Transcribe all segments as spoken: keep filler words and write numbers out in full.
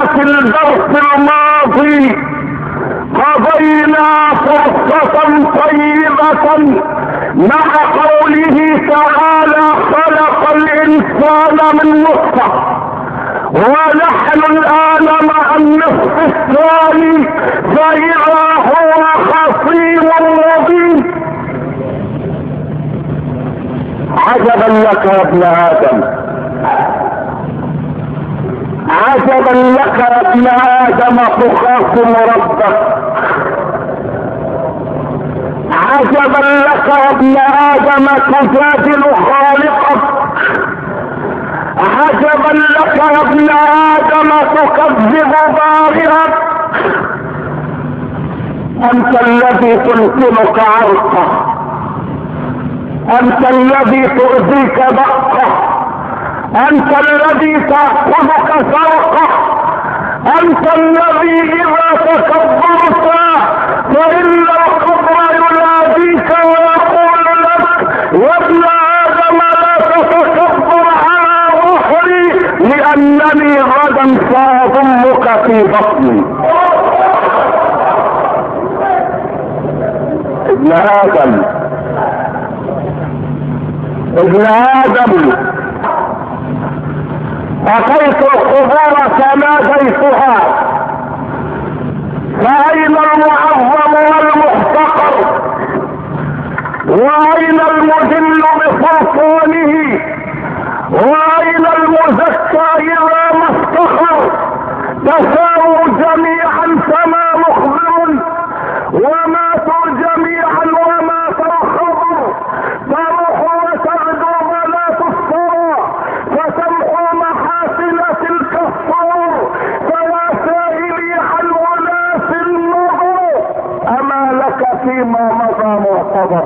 في الدرس الماضي قضينا فرصة طيبة مع قوله تعالى خلق الانسان من نطفة، ونحن الان مع النصف الثاني فاذا هو خصيم مبين. عجبا لك يا ابن ادم، عجبا لك يا ابن ادم تخاصم ربك، عجبا لك يا ابن ادم تجادل خالقك، عجبا لك يا ابن ادم تكذب بارئك. انت الذي تمكنك عرقه، انت الذي تؤذيك دقه، انت الذي تأخذك سرقه، انت الذي اذا تكبرت فان الكبر يناديك ويقول لك يا ابن ادم لا تتكبر على ظهري لانني غدا ساضمك في بطني. ابن ادم ابن ادم اتيت القبور فناديتها فاين المعظم والمحتقر، واين المذل بسلطانه، واين المزكى اذا ما افتخر. تساووا جميعا فما مخبر، وماتوا جميعا ومات الخبر. تروح وتغدو ولا تفطر، فتمحو محاسن تلك الصور، فيا سائلي عن اناس النظر اما لك فيما مضى معتبر.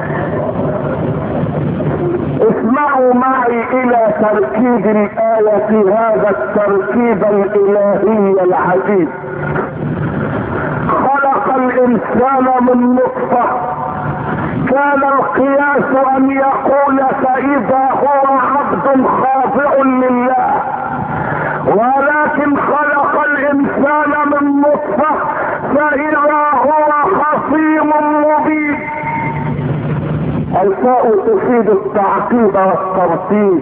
اسمعوا معي الى تركيب الآية، هذا التركيب الالهي العجيب. خلق الانسان من نطفة، كان القياس ان يقول فاذا هو عبد خاضع لله، ولكن خلق الانسان من نطفة فاذا هو خصيم مبين. الفاء تفيد التعقيب والترتيب.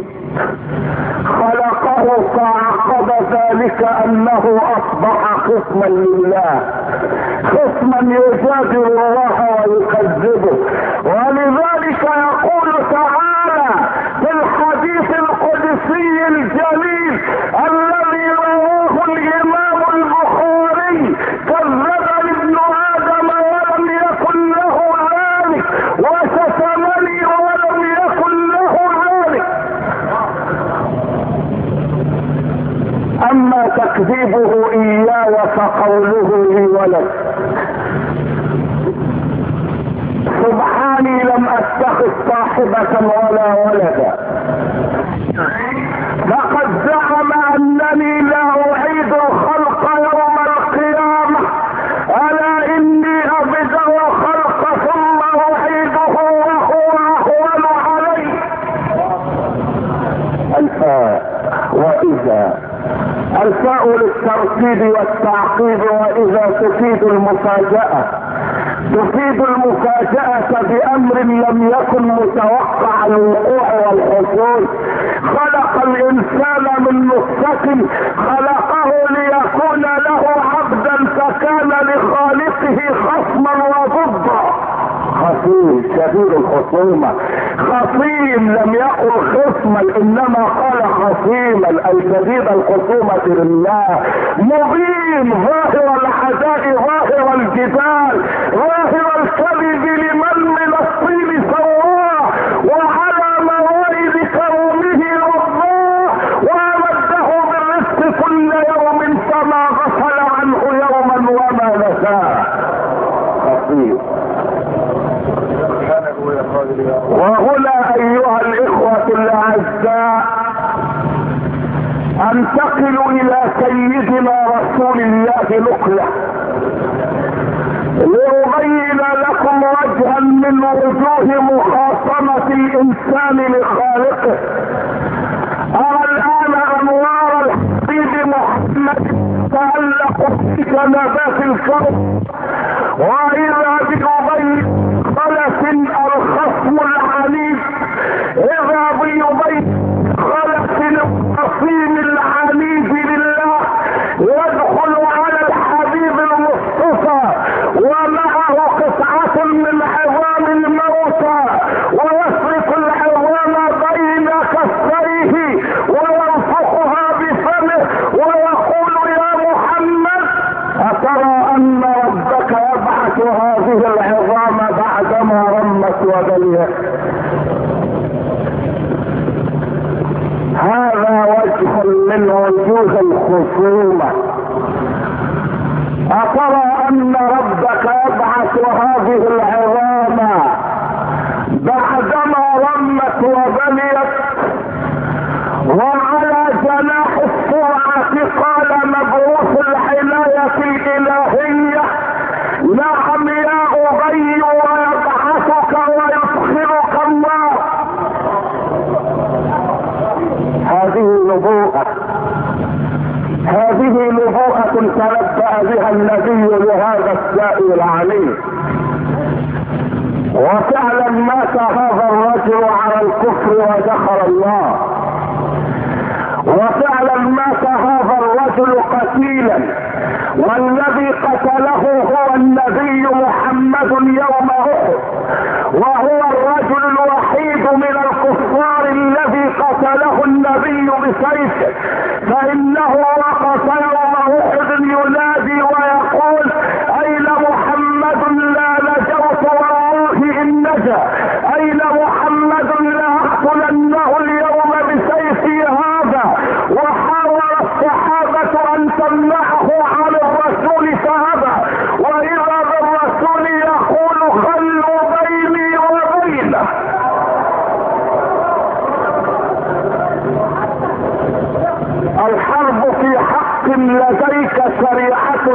خلقه فعقب ذلك انه اصبح خصما لله، خصما يجادل الله ويكذبه. ولذلك يقول تعالى في الحديث القدسي الجليل الذي رواه الامام البخاري: كذبني ابن ادم ولم يكن له ذلك، وشتمني ولم يكن له ذلك. اما تكذيبه اياي فقوله لي ولد. سبحاني لم اتخذ صاحبة ولا ولدا. لقد زعم انني لا اعيد الخلق يوم القيامة، الا اني ابدأ الخلق ثم اعيده وهو اهون علي. الفاء واذا، الفاء للترتيب والتعقيب، واذا تفيد المفاجأة، تفيد المفاجأة بأمر لم يكن متوقع الوقوع والحصول. خلق الإنسان من نطفة، خلقه ليكون له عبدا فكان لخالقه خصما وضدا. خصيم شديد الخصومة، خصيم لم يقل خصما انما قال خصيما اي شديد الخصومة لله. مبين ظاهر العداء ظاهر الجدال ظاهر الكذب لمن من الطين سواه، وعلى موائد كرمه رضاه، وامده بالرزق كل يوم فما غفل عنه يوما وما نساه. خصيم. وهنا ايها الاخوة الاعزاء انتقل الى سيدنا رسول الله نقلة لأبين لكم وجها من وجوه مخاصمة الانسان لخالقه. ارى الان انوار الحبيب محمد كنبات الكون، واذا بأبي خلف الخصم العنيف، اذا بأبي خلف القصيم العنيف لله يدخل على الحبيب المصطفى ومعه قطعة من عظام الموتى، ويسرق العظام بين كفيه وينفخها بفمه ويقول يا محمد أترى أن ربك يبعث هذه العظام بعدما رمت وبليت؟ هذا وجه من وجوه الخصومة. أترى أن ربك يبعث هذه العظام بعدما رمت وبليت؟ وعلى جناح السرعة قال مبعوث العناية الإلهية نعم يا أبي ويبعثك ويدخلك الله. هذه نبوءة، هذه نبوءة تنبأ بها النبي لهذا السائل العليم، وفعلا مات هذا الرجل على الكفر ودخل الله، وفعلا مات هذا الرجل قتيلا، والذي قتله هو النبي محمد يوم احد، وهو الرجل الوحيد من الكفار الذي قتله النبي بسيفه، فانه وقف يوم احد ينادي ويقول اين محمد لا نجوت والله ان نجا، اين محمد لا اقتلنه اليوم بسيفي هذا. وحاول الصحابة ان تمنعه عن الرسول فابى، واذا بالرسول يقول خلوا بيني وبينه. الحرب في حق لديك شريعة،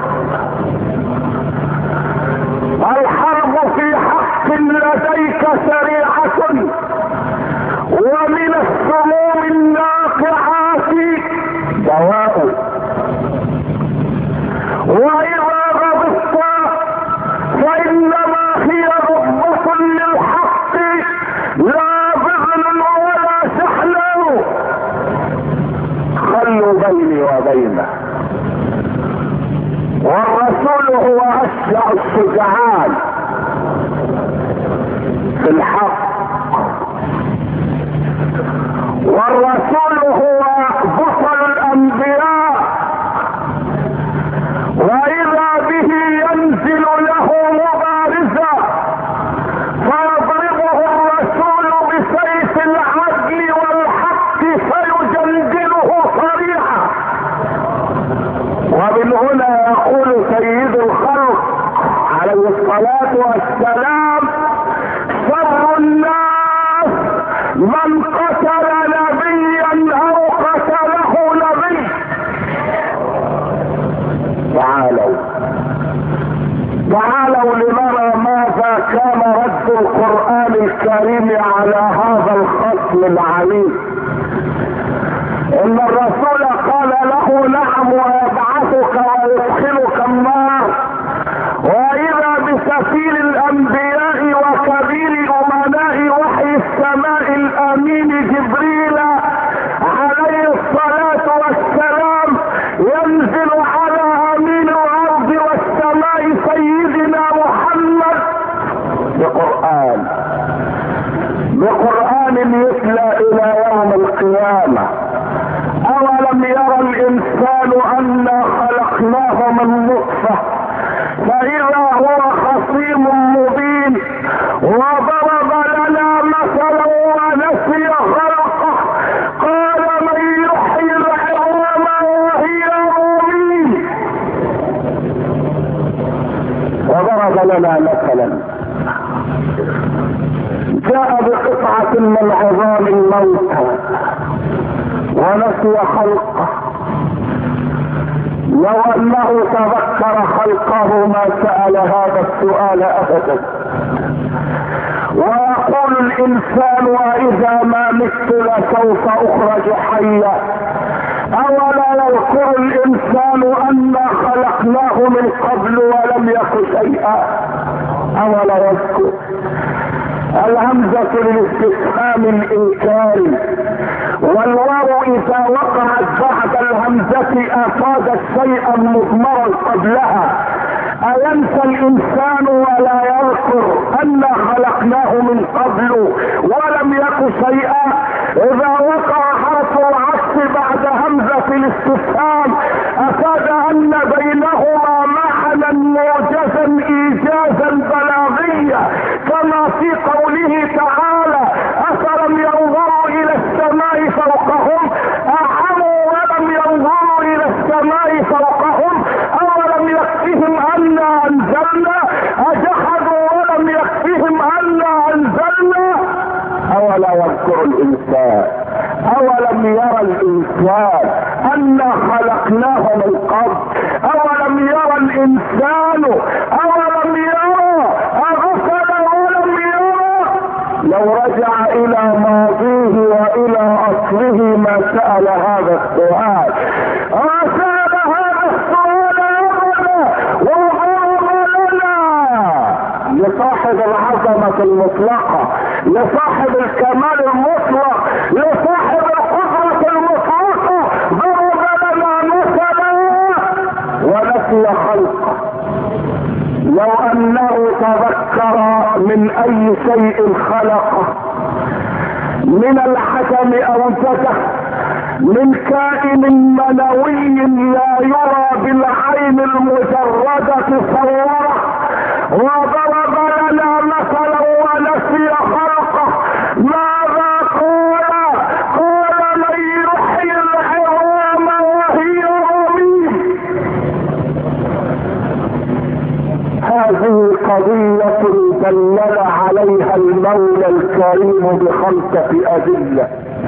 الحرب في حق لديك شريعة، ومن السموم الناقعات دواء، واذا غضبت فانما هي غضبة للحق لا بغل ولا سحل. خلوا بيني وبينه. والرسول هو اشجع الشجعان في الحق، والرسول هو بطل الانبياء، واذا به ينزل له مبارزا فيضربه الرسول بسيف العدل والحق فيجلجله صريعا. ومن هنا يقول سيد الخلق عليه الصلاة والسلام شر الناس من قتل نبيا او قتله نبي. تعالوا تعالوا لنرى ماذا كان رد القرآن الكريم على هذا الخصم العنيف. ان الرسول قال له نعم ويبعثك ويدخلك النار، واذا بسفير الانبياء وكبير امناء وحي السماء الامين جبريل عليه الصلاة والسلام ينزل على امين الارض والسماء سيدنا محمد بقرآن، بقرآن يتلى الى يوم القيامة. اولم يرى الانسان انا خلقناه من نطفة فاذا هو خصيم مبين، وضرب لنا مثلا ونسي خلقه قال من يحيي العظام وهي رميم. وضرب لنا مثلا جاء بقطعة من عظام الموتى ونسي خلقه، لو انه تذكر خلقه ما سأل هذا السؤال ابدا. ويقول الانسان واذا ما مت لسوف اخرج حيا، اولا يذكر الانسان انا خلقناه من قبل ولم يك شيئا؟ اولا يذكر؟ الهمزة للاستفهام الانكاري، والواو اذا وقعت بعد الهمزة افادت شيئا مضمرا قبلها. اينسى الانسان ولا يذكر انا خلقناه من قبل ولم يك شيئا؟ اذا وقع حرف العطف بعد همزة الاستفهام افاد ان بينهما معنى موجزا ايجازا بلاغيا، كما في قوله تعالى افلم ينظروا الى السماء فوقهم اعموا ولم ينظروا الى السماء فوقهم اولم يكفهم انا انزلنا اجحدوا ولم يكفهم انا انزلنا. اولا يذكر الانسان؟ اولم يرى الانسان انا خلقناه من قبل؟ اولم يرى الانسان؟ اولم يرى؟ اغفل ولم يرى؟ لو رجع الى ماضيه والى اصله ما سأل هذا السؤال. وسأل هذا السؤال ابدا وضرب لنا لصاحب العظمة المطلقة، لصاحب الكمال المطلق، لصاحب القدرة المطلقة، ضرب لنا مثلا ونسي خلقه. لو انه تذكر من اي شيء خلقه، من العدم اوجده، من كائن منوي لا يرى بالعين المجردة صوره، وضرب لنا مثلا ونسي خلقه. ماذا قال؟ قال من يحيي العظام وهي رميم. هذه قضية دلل عليها المولى الكريم بخمسة أدلة.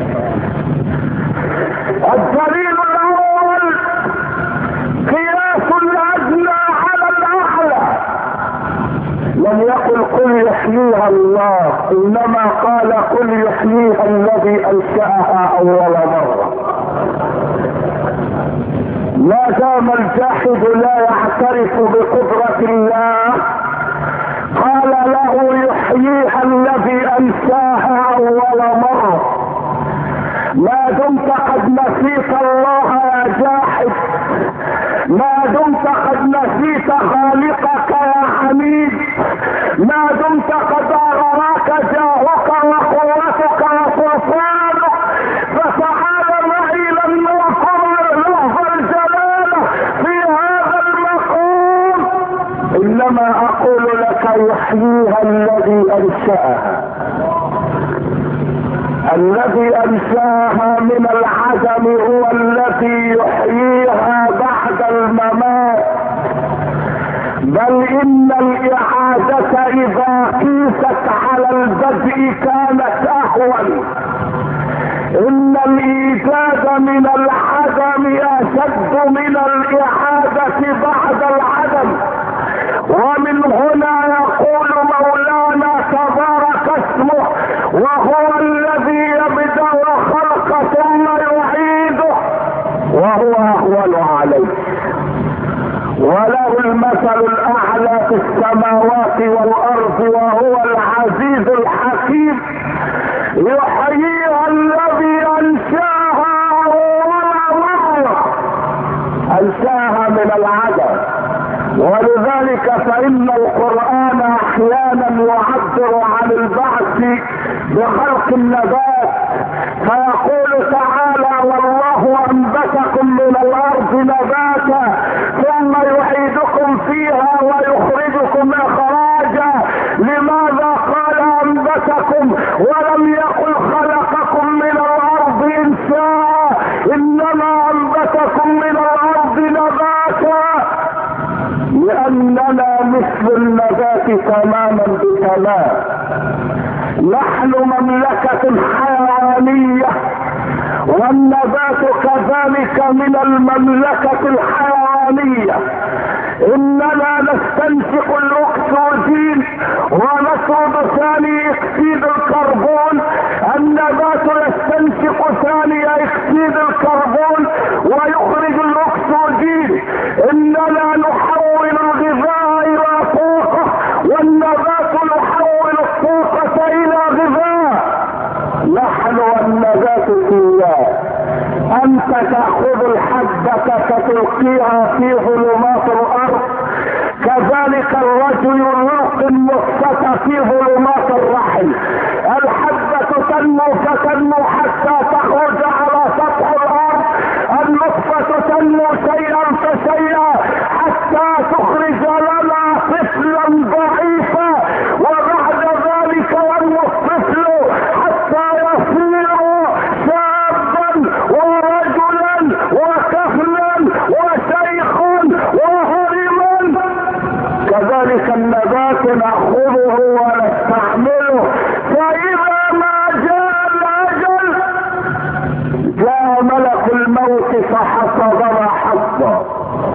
الدليل الأول قياس الأدنى على الأعلى. لم يقل قل يحييها الله، إنما قال قل يحييها الذي أنشأها أول مرة. ما دام الجاحد لا يعترف بقدرة الله قال له يحييها الذي أنشاها أول مرة. ما دمت قد نسيت الله يا جاحد، ما دمت قد نسيت خالقك يا حميد، ما دمت قد أغراك جاهك وقوتك وسلطانك، فتعال معي لن نذكر لفظ الجلالة في هذا المقام. إنما أقول لك يحييها الذي أنشأها. الذي أنشاها من العدم هو الذي يحييها بعد الممات. بل إن الإعادة إذا قيست على البدء كانت أهون. إن الإيجاد من العدم أشد من الإعادة بعد العدم. ومن هنا يقول مولانا تبارك اسمه وهو الذي يبدأ الخلق ثم يعيده وهو أهون عليه، وله المثل الأعلى في السماوات والأرض وهو العزيز الحكيم. يحييها الذي أنشاها أول مرة، أنشاها من العدم. ولذلك فإن القرآن أحيانا يعبر عن البعث بخلق النبات، فيقول تعالى والله أنبتكم من الأرض نباتا ثم يعيدكم فيها ويخرجكم إخراجا. لماذا قال أنبتكم ولم يقل خلقكم من الأرض إنشاء؟ إنما أنبتكم من الأرض نباتا، لأننا مثل النبات تماما بتمام. نحن مملكة حيوانية والنبات كذلك من المملكة الحيوانية. اننا نستنشق الاكسجين ونطرد ثاني اكسيد الكربون، النبات يستنشق ثاني اكسيد الكربون ويخرج الاكسجين. اننا نحول الغذاء الى طاقة، والنبات يحول الطاقة الى غذاء. نحن والنبات سواء. انت تأخذ الحبة فتلقيها في ظلمات الارض، كذلك الرجل يلقي النطفة في ظلمات الرحم. الحبة تنمو فتنمو حتى تخرج على سطح الارض، النطفة تنمو شيئا فشيئا حتى تخرج لنا طفلا ضعيفا، وبعد ذلك ينمو الطفل حتى يصير شابا ورجلا وكهلا وشيخا وهرما. كذلك النبات نأخذه ونستعمله، فإذا ما جاء الأجل جاء ملك الموت فحصد ما حصد.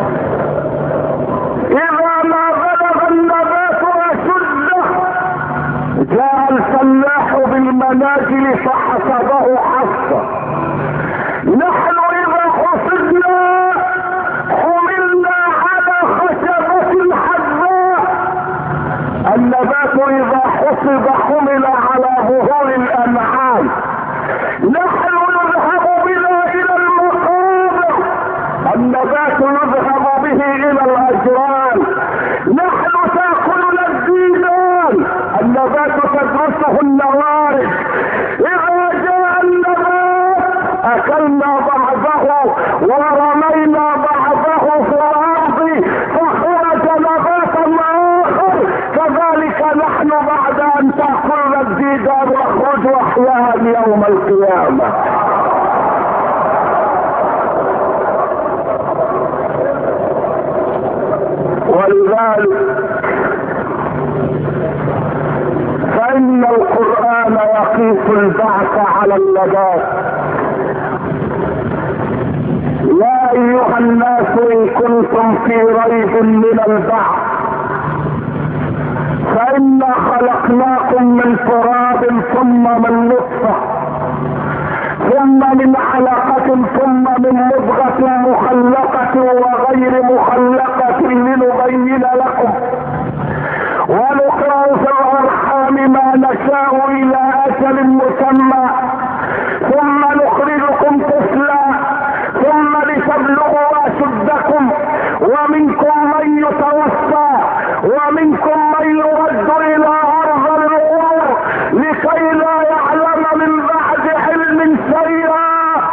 إذا ما بلغ النبات أشده جاء الفلاح بالمناجل فحصده حصدا. نحن إذا حصدنا حملنا على خشبة حذاء، النبات إذا حصد حمل على ظهور الأنعام. نحن نذهب بنا إلى المقابر، النبات يذهب به إلى الأجران. نحن تأكلنا الديدان، النبات تدرسه النوارد. إذا جاء النبات أكلنا بعضه ورمينا بعضه في الأرض فخرج نباتا آخر. كذلك نحن بعد أن تأكلنا الديدان نخرج أحياء يوم القيامة. ولذلك فإن القرآن يقيس البعث على النبات. يا أيها الناس إن كنتم في ريب من البعث فإنا خلقناكم من تراب ثم من نطفة ثم من علقة ثم من مضغة مخلقة وغير مخلقة لنبين لكم ونقرأ في الأرحام ما نشاء إلى أجل مسمى ثم نخرجكم طفلا ثم لتبلغوا أشدكم ومنكم من يتوفى ومنكم من يرد إلى أرض العمر لكي لا يعلم من بعد علم شيئا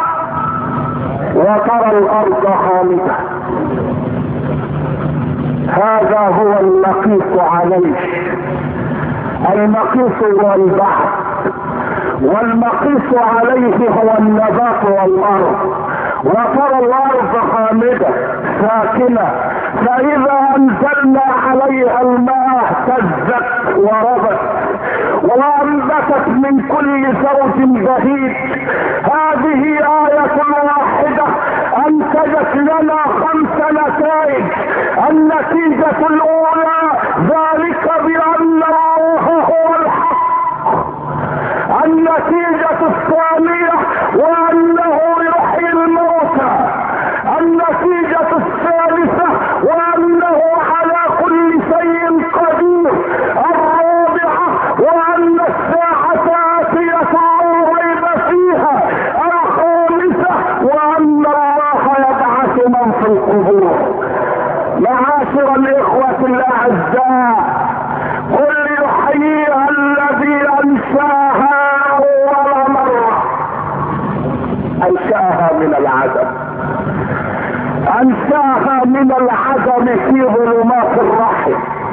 وترى الأرض خامدة. هذا هو المقيس عليه. المقيس هو البحث والمقيس عليه هو النبات والأرض. وترى الأرض خامدة ساكنة فإذا أنزلنا عليها الماء اهتزت وربت وأنبتت من كل زوج بهيج. هذه آية واحدة أنتجت لنا خمس نتائج. النتيجة الأولى ذلك بأن الله هو الحق. النتيجة الثانية وأنه يحيي الموتى. النتيجة الثالثة وأنه على كل شيء قدير. الرابعة وأن الساعة آتية لا ريب فيها. الخامسة وأن الله يبعث من في القبور. معاشر الإخوة الأعزاء قل يحييها الذي أنشاها أول مرة. أنشاها من العدم. أنشاها من العدم في ظلمات الرحم.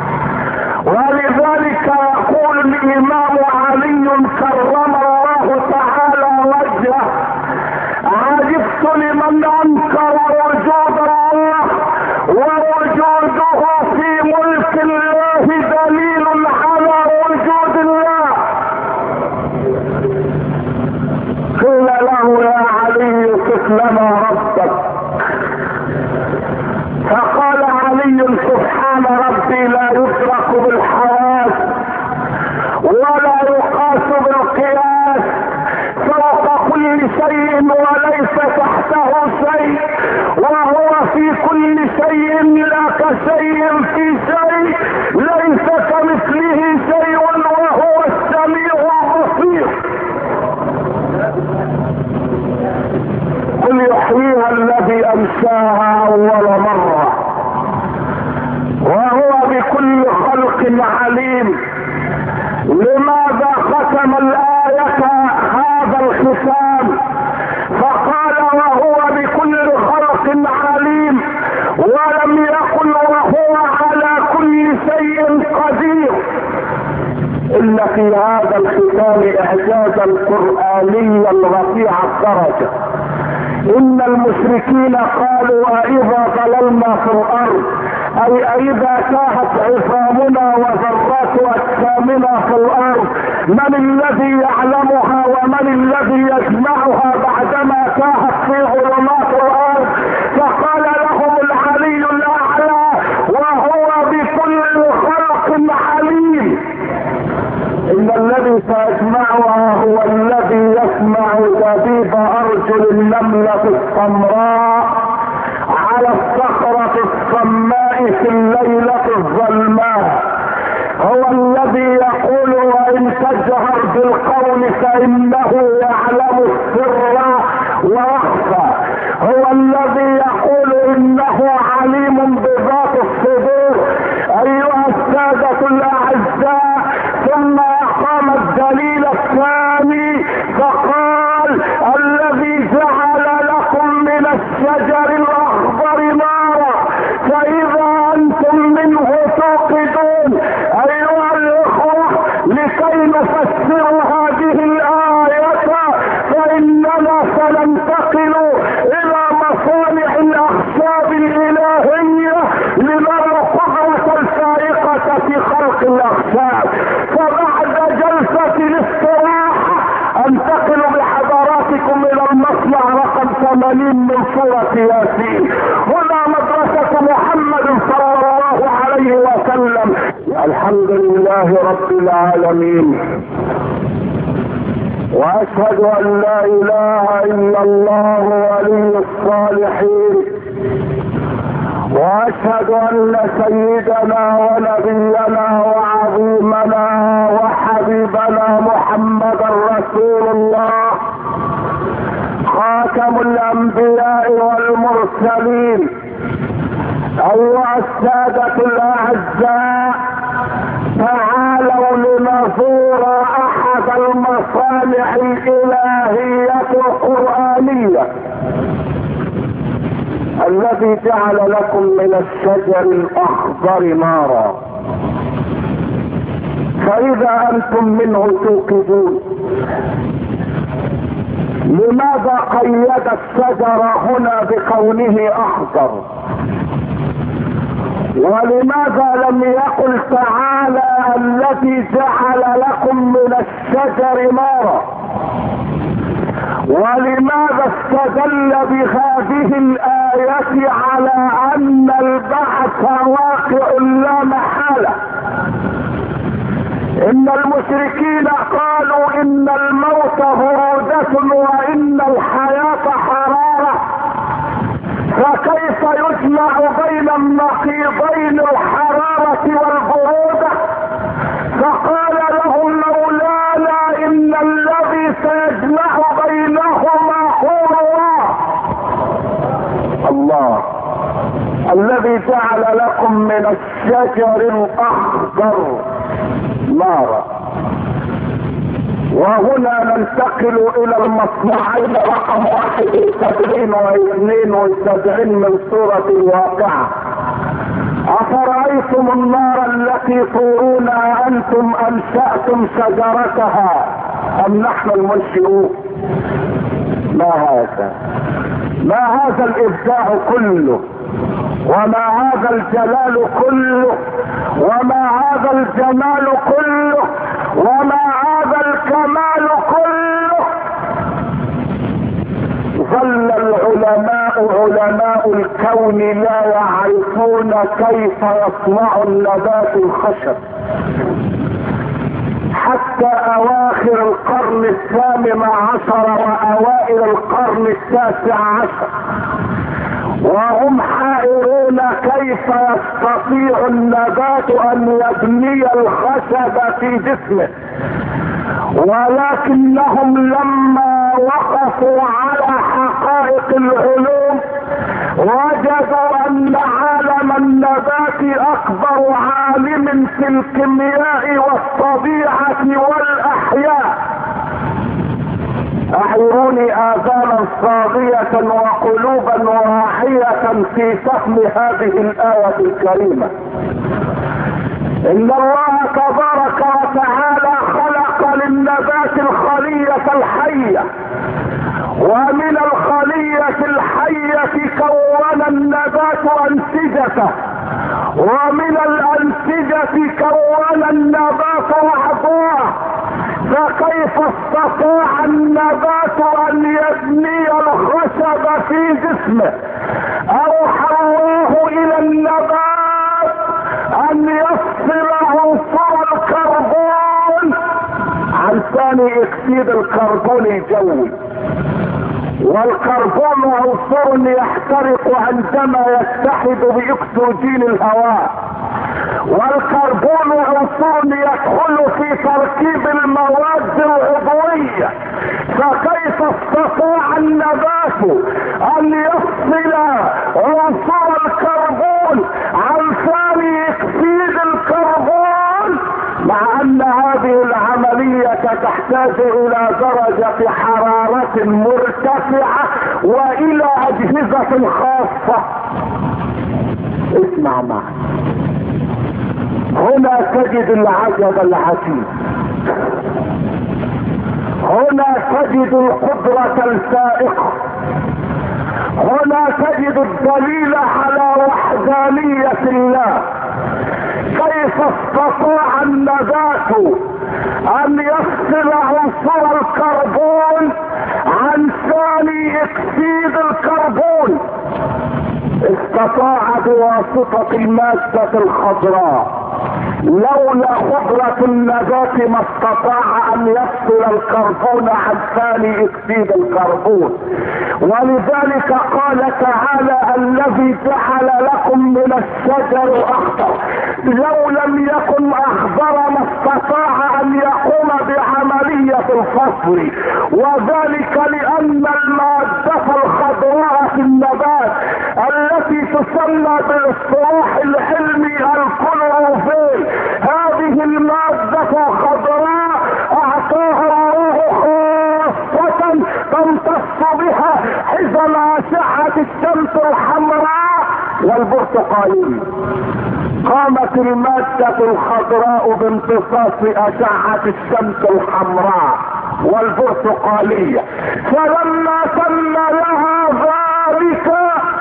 ولذلك يقول الإمام علي كرم الله تعالى وجهه عجبت لمن أنكر وجود الله ووجوده في ملك الله دليل على وجود الله. قيل له يا علي صف لنا ربك فقال علي سبحان ربي لا يدرك بالحواس ولا يقاس بالقياس فوق كل شيء وليس تحته شيء في كل شيء لا كشيء في شيء، ليس كمثله شيء وهو السميع البصير. قل يحييها الذي انشاها اول مرة وهو بكل خلق عليم. لماذا ختم الآية هذا الختام فقال وهو بكل خلق عليم، ولم يقل وهو على كل شيء قدير؟ إن في هذا الختام إعجازا قرآنيا رفيع الدرجة. إن المشركين قالوا أإذا ضللنا في الأرض، أي أإذا تاهت عظامنا وذرات أجسامنا في الأرض، من الذي يعلمها ومن الذي يجمعها بعدما تاهت في ظلمات الأرض؟ فقال لهم العلي الأعلى وهو بكل خلق عليم. إن الذي سيجمعها هو الذي يسمع دبيب أرجل النملة السمراء على الصخرة الصماء في الليلة الظلماء. هو الذي يقول وإن تجهر بالقول فإنه يعلم السر ويخفى. هو الذي يقول إنه عليم بذات الصدور. أيها السادة الأعزاء، ثم أقام الدليل الثاني فقال الذي جعل لكم من الشجر الأخضر نارا فإذا أنتم منه توقدون. أيها الإخوة، لكي نفسر هذه الآية فإننا سننتقل إلى مصانع الأخشاب الإلهية لنرى القدرة الفائقة في خلق الأخشاب. فبعد جلسة الاستراحة انتقل بحضراتكم الى المصنع رقم ثمانين من سورة ياسين. هنا مدرسة محمد صلى الله عليه وسلم. الحمد لله رب العالمين، واشهد ان لا اله الا الله ولي الصالحين، واشهد ان سيدنا ونبينا وعظيمنا وحبيبنا محمدا رسول الله خاتم الانبياء والمرسلين. ايها السادة الاعزاء، تعالوا لنزور احد المصانع الالهية القرآنية الذي جعل لكم من الشجر الاخضر نارا فاذا انتم منه توقدون. لماذا قيد الشجر هنا بكونه اخضر؟ ولماذا لم يقل تعالى الذي جعل لكم من الشجر نارا؟ ولماذا استدل بهذه الآية على أن البعث واقع لا محالة؟ إن المشركين قالوا إن الموت برودة وإن الحياة حرارة، فكيف يجمع بين النقيضين الحرارة والبرودة؟ فقال لهم مولانا إن الذي سيجمع بينهما هو الله. الله الذي جعل لكم من الشجر الأخضر نارا. وهنا ننتقل الى المصنعين رقم واحد وسبعين واثنين وسبعين من سورة الواقعة. افرأيتم النار التي تورون انتم انشأتم شجرتها ام نحن المنشئون؟ ما هذا ما هذا الابداع كله، وما هذا الجلال كله، وما هذا الجمال كله، وما هذا الكمال كله؟ ظل العلماء علماء الكون لا يعرفون كيف يصنع النبات الخشب حتى اواخر القرن الثامن عشر واوائل القرن التاسع عشر، وهم حائرون كيف يستطيع النبات ان يبني الخشب في جسمه، ولكنهم لما وقفوا على حقائق العلوم وجدوا ان عالم النبات اكبر عالم في الكيمياء والطبيعة والاحياء. اعيروني اذانا صاغية وقلوبا واعية في فهم هذه الآية الكريمة. ان الله تبارك وتعالى خلق للنبات الخلية الحية، ومن الخلية الحية كون النبات انسجته، ومن الانسجة كون النبات اعضاء. فكيف استطاع النبات ان يبني الخشب في جسمه؟ اوحى الله الى النبات ان يفصل عنصر الكربون عن ثاني اكسيد الكربون الجوي. والكربون عنصر يحترق عندما يتحد باكسجين الهواء، والكربون عنصر يدخل في تركيب المواد العضوية. فكيف استطاع النبات ان يفصل عنصر الكربون عن ثاني اكسيد الكربون، مع ان هذه العملية تحتاج الى درجة حرارة مرتفعة والى اجهزة خاصة؟ اسمع معي، هنا تجد العجب العجيب، هنا تجد القدرة الفائقة، هنا تجد الدليل على وحدانية الله. كيف استطاع النبات ان يفصل عنصر الكربون عن ثاني اكسيد الكربون؟ استطاع بواسطة المادة الخضراء. لولا قدرة النبات ما استطاع ان يفصل الكربون عن ثاني اكسيد الكربون. ولذلك قال تعالى: الذي جعل لكم من الشجر اخضر. لو لم يكن اخضر ما استطاع ان يقوم بعملية الفصل، وذلك لان المادة الخضراء في النبات التي تسمى بالاصطلاح العلمي الكلوروفيل، هذه المادة الخضراء اعطاها الله خاصة تمتص بها حزم اشعة الشمس الحمراء والبرتقالية. قامت المادة الخضراء بامتصاص اشعة الشمس الحمراء والبرتقالية، فلما تم لها ذلك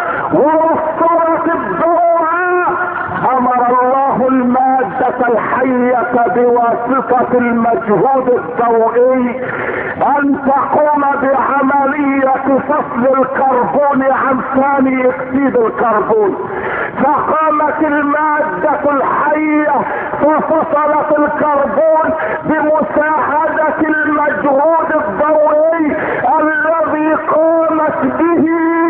ووفرت الضوء امر الله المادة الحية بواسطة المجهود الضوئي ان تقوم بعملية فصل الكربون عن ثاني اكسيد الكربون. فقامت المادة الحية ففصلت الكربون بمساعدة المجهود الضوئي الذي قامت به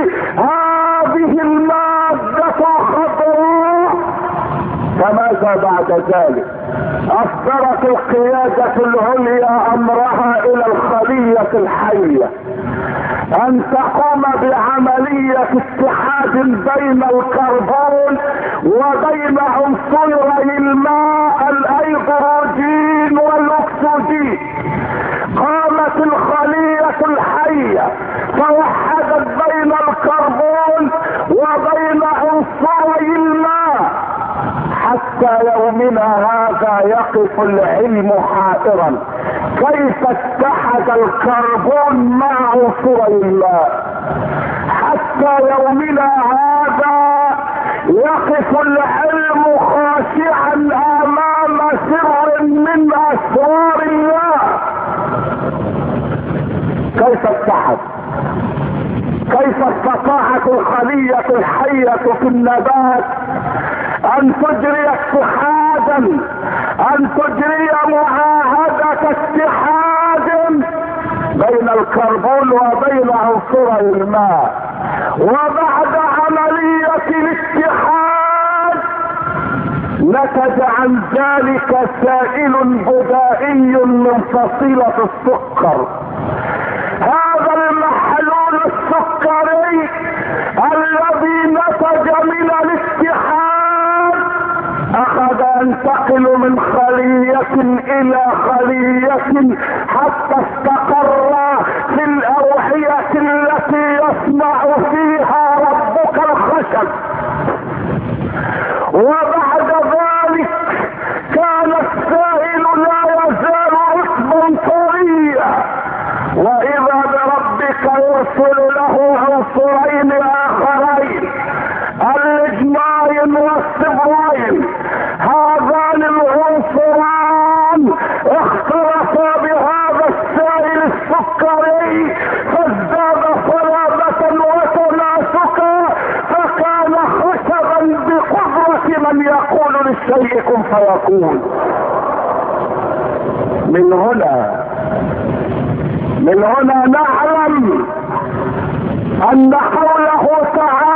هذه المادة الخضراء. فماذا بعد ذلك؟ اصدرت القيادة العليا امرها الى الخلية الحية ان تقوم بعملية اتحاد بين الكربون وبين عنصري الماء الهيدروجين والاكسجين. قامت الخلية الحية فوحدت بين الكربون وبين عنصري الماء. حتى يومنا هذا يقف العلم حائرا كيف اتحد الكربون مع عنصري الماء. حتى يومنا هذا يقف العلم خاشعا امام سر من اسرار الله. كيف اتحد؟ كيف استطاعت الخلية الحية في النبات ان تجري اتحادا، ان تجري معاهدة اتحاد بين الكربون وبين عنصري الماء؟ وبعد عمل الاتحاد نتج عن ذلك سائل بدائي من فصيلة السكر. هذا المحلول السكري الذي نتج من الاتحاد اخذ ينتقل من خلية الى خلية حتى استقر في الاوعية التي يصنع فيها ربك الخشب. وبعد ذلك كان السائل لا يزال رطبا طريا، واذا بربك يرسل له عنصرين اخرين الاجماين والصبرين. هذان العنصران اختلطا بهذا السائل السكري فازداد صلابة وتماسكا، فكان خشبا بقدرة من يقول للشيء كن فيكون. من هنا من هنا نعلم ان قوله تعالى